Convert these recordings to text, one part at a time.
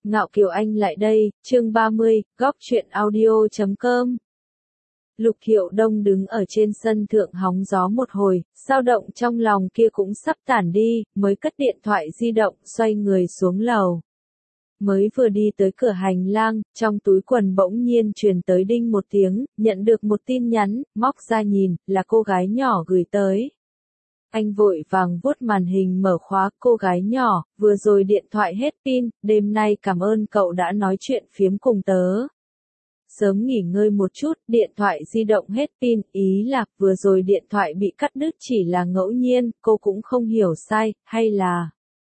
Ngạo Kiều Anh lại đây, chương 30, góc truyện audio.com. Lục Hiệu Đông đứng ở trên sân thượng hóng gió một hồi, dao động trong lòng kia cũng sắp tản đi, mới cất điện thoại di động, xoay người xuống lầu. Mới vừa đi tới cửa hành lang, trong túi quần bỗng nhiên truyền tới đinh một tiếng, nhận được một tin nhắn, móc ra nhìn, là cô gái nhỏ gửi tới. Anh vội vàng vuốt màn hình mở khóa, cô gái nhỏ, vừa rồi điện thoại hết pin, đêm nay cảm ơn cậu đã nói chuyện phiếm cùng tớ. Sớm nghỉ ngơi một chút, điện thoại di động hết pin, ý là vừa rồi điện thoại bị cắt đứt chỉ là ngẫu nhiên, cô cũng không hiểu sai, hay là...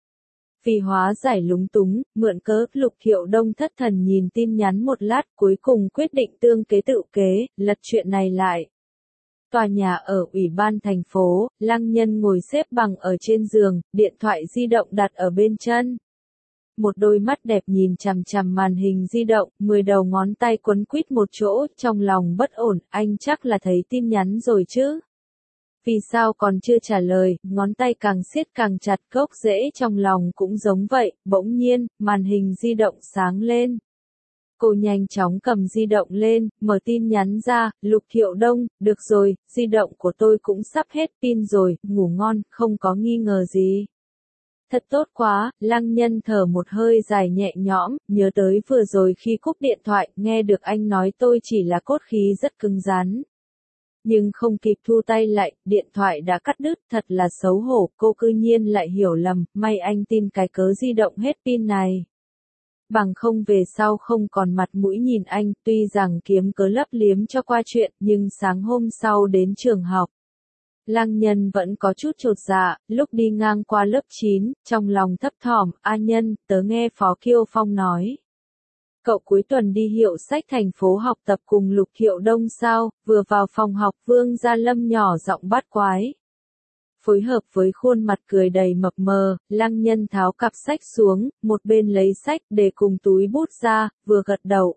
Vì hóa giải lúng túng, mượn cớ, Lục Hiệu Đông thất thần nhìn tin nhắn một lát, cuối cùng quyết định tương kế tự kế, lật chuyện này lại. Tòa nhà ở Ủy ban thành phố, Lăng Nhân ngồi xếp bằng ở trên giường, điện thoại di động đặt ở bên chân. Một đôi mắt đẹp nhìn chằm chằm màn hình di động, 10 đầu ngón tay quấn quýt một chỗ, trong lòng bất ổn, anh chắc là thấy tin nhắn rồi chứ. Vì sao còn chưa trả lời, ngón tay càng siết càng chặt, gốc rễ trong lòng cũng giống vậy, bỗng nhiên, màn hình di động sáng lên. Cô nhanh chóng cầm di động lên, mở tin nhắn ra, Lục Hiệu Đông, được rồi, di động của tôi cũng sắp hết pin rồi, ngủ ngon, không có nghi ngờ gì. Thật tốt quá, Lăng Nhân thở một hơi dài nhẹ nhõm, nhớ tới vừa rồi khi cúp điện thoại, nghe được anh nói tôi chỉ là cốt khí rất cứng rắn. Nhưng không kịp thu tay lại, điện thoại đã cắt đứt, thật là xấu hổ, cô cư nhiên lại hiểu lầm, may anh tin cái cớ di động hết pin này. Bằng không về sau không còn mặt mũi nhìn anh, tuy rằng kiếm cớ lấp liếm cho qua chuyện, nhưng sáng hôm sau đến trường học. Lăng Nhân vẫn có chút chột dạ, lúc đi ngang qua lớp 9, trong lòng thấp thỏm, A Nhân, tớ nghe Phó Kiêu Phong nói. Cậu cuối tuần đi hiệu sách thành phố học tập cùng Lục Hiệu Đông sao, vừa vào phòng học Vương Gia Lâm nhỏ giọng bắt quái. Phối hợp với khuôn mặt cười đầy mập mờ, Lăng Nhân tháo cặp sách xuống, một bên lấy sách để cùng túi bút ra, vừa gật đầu,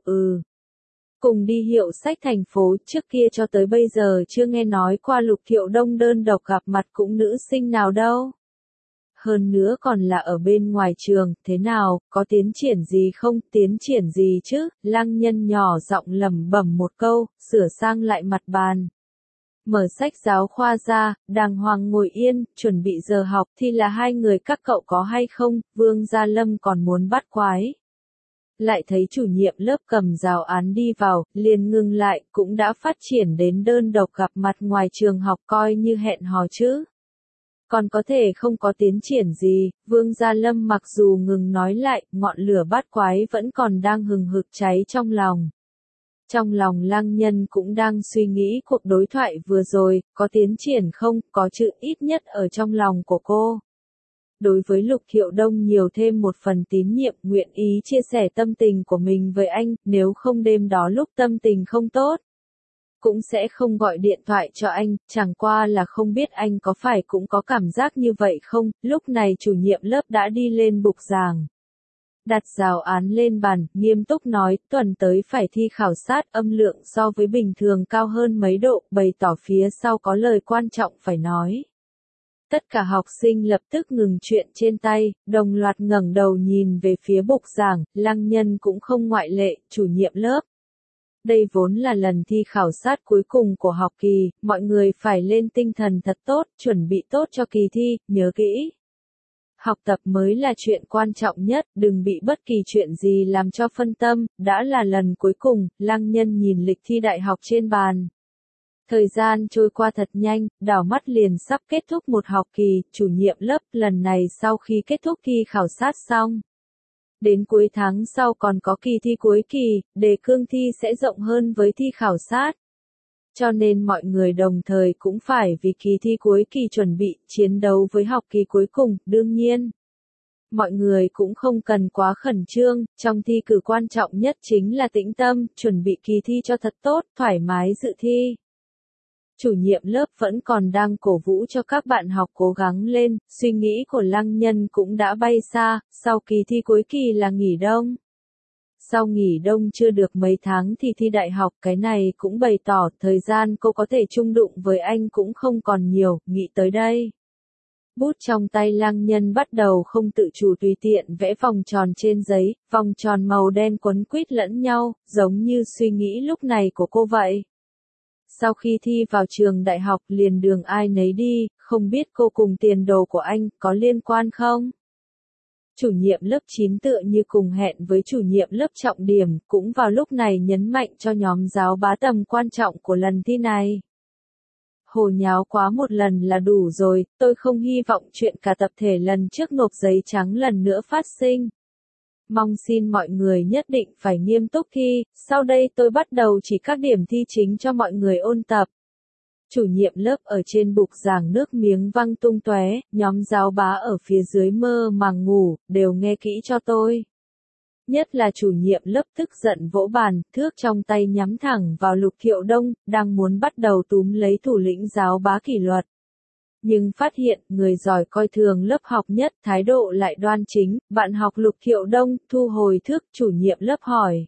Cùng đi hiệu sách thành phố, trước kia cho tới bây giờ chưa nghe nói qua Lục Hiệu Đông đơn độc gặp mặt cũng nữ sinh nào đâu. Hơn nữa còn là ở bên ngoài trường, thế nào, có tiến triển gì không, tiến triển gì chứ, Lăng Nhân nhỏ giọng lẩm bẩm một câu, sửa sang lại mặt bàn. Mở sách giáo khoa ra, đàng hoàng ngồi yên, chuẩn bị giờ học thì là hai người các cậu có hay không, Vương Gia Lâm còn muốn bắt quái. Lại thấy chủ nhiệm lớp cầm giáo án đi vào, liền ngừng lại, cũng đã phát triển đến đơn độc gặp mặt ngoài trường học coi như hẹn hò chứ. Còn có thể không có tiến triển gì, Vương Gia Lâm mặc dù ngừng nói lại, ngọn lửa bát quái vẫn còn đang hừng hực cháy trong lòng. Trong lòng Lăng Nhân cũng đang suy nghĩ cuộc đối thoại vừa rồi, có tiến triển không, có chữ ít nhất ở trong lòng của cô. Đối với Lục Hiệu Đông nhiều thêm một phần tín nhiệm, nguyện ý chia sẻ tâm tình của mình với anh, nếu không đêm đó lúc tâm tình không tốt. Cũng sẽ không gọi điện thoại cho anh, chẳng qua là không biết anh có phải cũng có cảm giác như vậy không, lúc này chủ nhiệm lớp đã đi lên bục giảng. Đặt giáo án lên bàn, nghiêm túc nói, tuần tới phải thi khảo sát âm lượng so với bình thường cao hơn mấy độ, bày tỏ phía sau có lời quan trọng phải nói. Tất cả học sinh lập tức ngừng chuyện trên tay, đồng loạt ngẩng đầu nhìn về phía bục giảng, Lăng Nhân cũng không ngoại lệ, chủ nhiệm lớp. Đây vốn là lần thi khảo sát cuối cùng của học kỳ, mọi người phải lên tinh thần thật tốt, chuẩn bị tốt cho kỳ thi, nhớ kỹ. Học tập mới là chuyện quan trọng nhất, đừng bị bất kỳ chuyện gì làm cho phân tâm, đã là lần cuối cùng, Lăng Nhân nhìn lịch thi đại học trên bàn. Thời gian trôi qua thật nhanh, đảo mắt liền sắp kết thúc một học kỳ, chủ nhiệm lớp lần này sau khi kết thúc thi khảo sát xong. Đến cuối tháng sau còn có kỳ thi cuối kỳ, đề cương thi sẽ rộng hơn với thi khảo sát. Cho nên mọi người đồng thời cũng phải vì kỳ thi cuối kỳ chuẩn bị, chiến đấu với học kỳ cuối cùng, đương nhiên. Mọi người cũng không cần quá khẩn trương, trong thi cử quan trọng nhất chính là tĩnh tâm, chuẩn bị kỳ thi cho thật tốt, thoải mái dự thi. Chủ nhiệm lớp vẫn còn đang cổ vũ cho các bạn học cố gắng lên, suy nghĩ của Lăng Nhân cũng đã bay xa, sau kỳ thi cuối kỳ là nghỉ đông. Sau nghỉ đông chưa được mấy tháng thì thi đại học, cái này cũng bày tỏ thời gian cô có thể chung đụng với anh cũng không còn nhiều, nghĩ tới đây. Bút trong tay Lăng Nhân bắt đầu không tự chủ tùy tiện vẽ vòng tròn trên giấy, vòng tròn màu đen quấn quýt lẫn nhau, giống như suy nghĩ lúc này của cô vậy. Sau khi thi vào trường đại học liền đường ai nấy đi, không biết cô cùng tiền đồ của anh có liên quan không? Chủ nhiệm lớp 9 tựa như cùng hẹn với chủ nhiệm lớp trọng điểm, cũng vào lúc này nhấn mạnh cho nhóm giáo bá tầm quan trọng của lần thi này. Hồ nháo quá một lần là đủ rồi, tôi không hy vọng chuyện cả tập thể lần trước nộp giấy trắng lần nữa phát sinh. Mong xin mọi người nhất định phải nghiêm túc thi, sau đây tôi bắt đầu chỉ các điểm thi chính cho mọi người ôn tập. Chủ nhiệm lớp ở trên bục giảng nước miếng văng tung tóe, nhóm giáo bá ở phía dưới mơ màng ngủ, đều nghe kỹ cho tôi. Nhất là chủ nhiệm lớp tức giận vỗ bàn, thước trong tay nhắm thẳng vào Lục Thiệu Đông, đang muốn bắt đầu túm lấy thủ lĩnh giáo bá kỷ luật. Nhưng phát hiện, người giỏi coi thường lớp học nhất, thái độ lại đoan chính, bạn học Lục Thiệu Đông, thu hồi thước, chủ nhiệm lớp hỏi.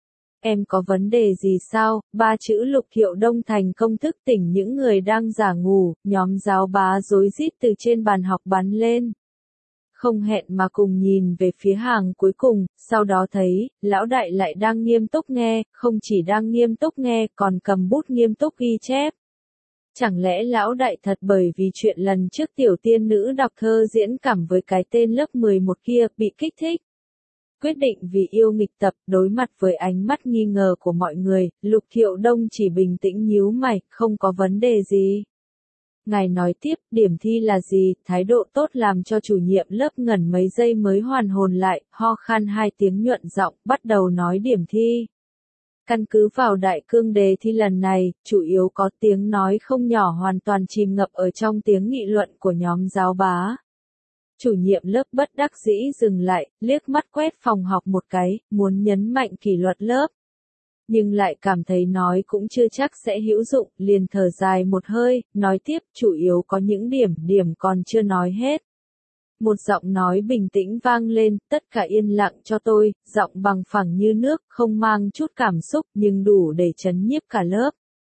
Em có vấn đề gì sao? Ba chữ Lục Thiệu Đông thành công thức tỉnh những người đang giả ngủ, nhóm giáo bá rối rít từ trên bàn học bắn lên. Không hẹn mà cùng nhìn về phía hàng cuối cùng, sau đó thấy, lão đại lại đang nghiêm túc nghe, không chỉ đang nghiêm túc nghe, còn cầm bút nghiêm túc ghi chép. Chẳng lẽ lão đại thật bởi vì chuyện lần trước tiểu tiên nữ đọc thơ diễn cảm với cái tên lớp 11 kia, bị kích thích? Quyết định vì yêu nghịch tập, đối mặt với ánh mắt nghi ngờ của mọi người, Lục Thiệu Đông chỉ bình tĩnh nhíu mày, không có vấn đề gì. Ngài nói tiếp, điểm thi là gì? Thái độ tốt làm cho chủ nhiệm lớp ngẩn mấy giây mới hoàn hồn lại, ho khan hai tiếng nhuận giọng, bắt đầu nói điểm thi. Căn cứ vào đại cương đề thi lần này, chủ yếu có tiếng nói không nhỏ hoàn toàn chìm ngập ở trong tiếng nghị luận của nhóm giáo bá. Chủ nhiệm lớp bất đắc dĩ dừng lại, liếc mắt quét phòng học một cái, muốn nhấn mạnh kỷ luật lớp. Nhưng lại cảm thấy nói cũng chưa chắc sẽ hữu dụng, liền thở dài một hơi, nói tiếp, chủ yếu có những điểm còn chưa nói hết. Một giọng nói bình tĩnh vang lên, tất cả yên lặng cho tôi, giọng bằng phẳng như nước, không mang chút cảm xúc, nhưng đủ để chấn nhiếp cả lớp.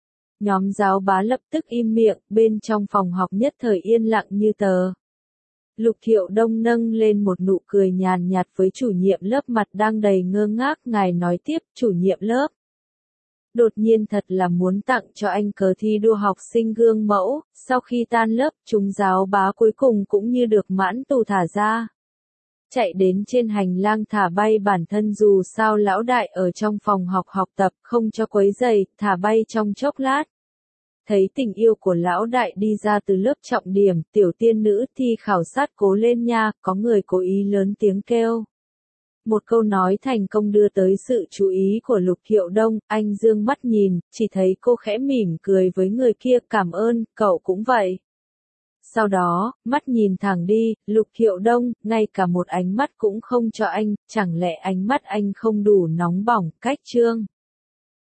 Nhóm giáo bá lập tức im miệng, bên trong phòng học nhất thời yên lặng như tờ. Lục Thiệu Đông nâng lên một nụ cười nhàn nhạt với chủ nhiệm lớp, mặt đang đầy ngơ ngác, ngài nói tiếp, chủ nhiệm lớp. Đột nhiên thật là muốn tặng cho anh cờ thi đua học sinh gương mẫu, sau khi tan lớp, chúng giáo bá cuối cùng cũng như được mãn tù thả ra. Chạy đến trên hành lang thả bay bản thân, dù sao lão đại ở trong phòng học tập, không cho quấy rầy, thả bay trong chốc lát. Thấy tình yêu của lão đại đi ra từ lớp trọng điểm, tiểu tiên nữ thi khảo sát cố lên nha, có người cố ý lớn tiếng kêu. Một câu nói thành công đưa tới sự chú ý của Lục Thiệu Đông, anh dương mắt nhìn, chỉ thấy cô khẽ mỉm cười với người kia, cảm ơn, cậu cũng vậy. Sau đó, mắt nhìn thẳng đi, Lục Thiệu Đông, ngay cả một ánh mắt cũng không cho anh, chẳng lẽ ánh mắt anh không đủ nóng bỏng, cách trương.